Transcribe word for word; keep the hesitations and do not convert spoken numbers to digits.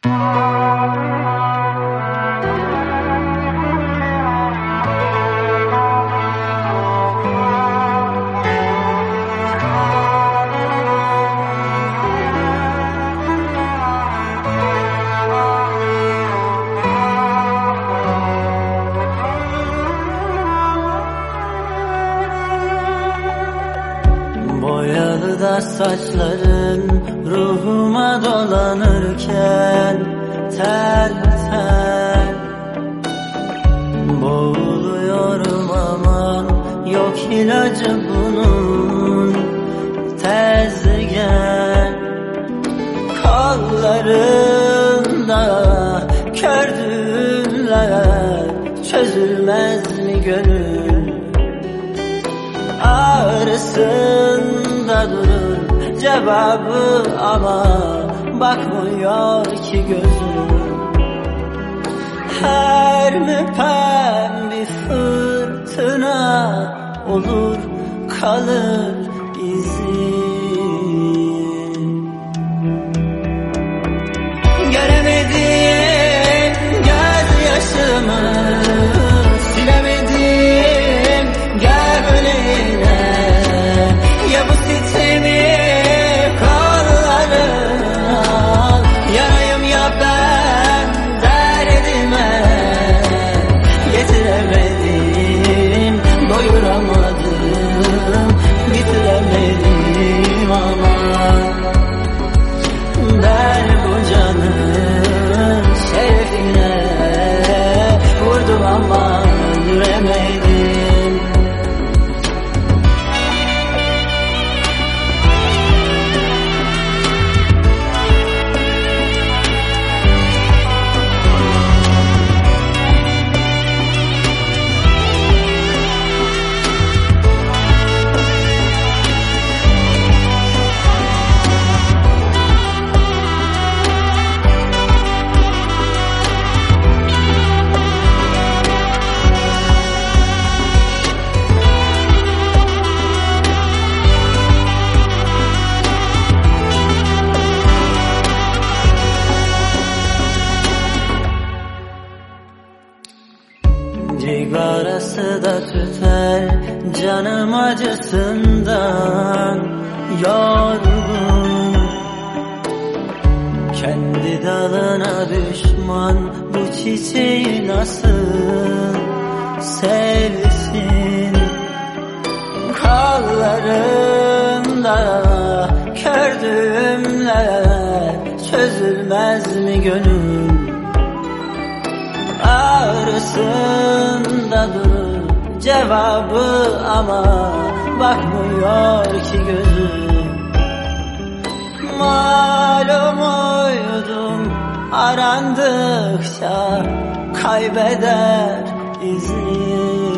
Boyalı da saçların ruhuma dolanırken tel tel boğuluyorum, aman yok ilacı bunun, tez gel. Kollarında kördüler, çözülmez mi gönül? Ağrısında durur cevabı ama bakmıyor ki gözüm. Her müpem bir fırtına olur, kalır izi. Göremedim gözyaşımı, silemedim gövleğine. Ya bu sitemi kollarına al, yanayım ya ben derdime. Getiremedim, doyuramadım, bitiremedim ama ben bu canın şerefine vurdum ama öldüremedim. Cigarası da tüter canım acısından yorgun. Kendi dalına düşman bu çiçeği nasıl sevsin? Kollarında kördüğümler çözülmez mi gönül? Ağrısında durur cevabı ama bakmıyor ki gözüm. Malum uydum arandıkça kaybeder izini.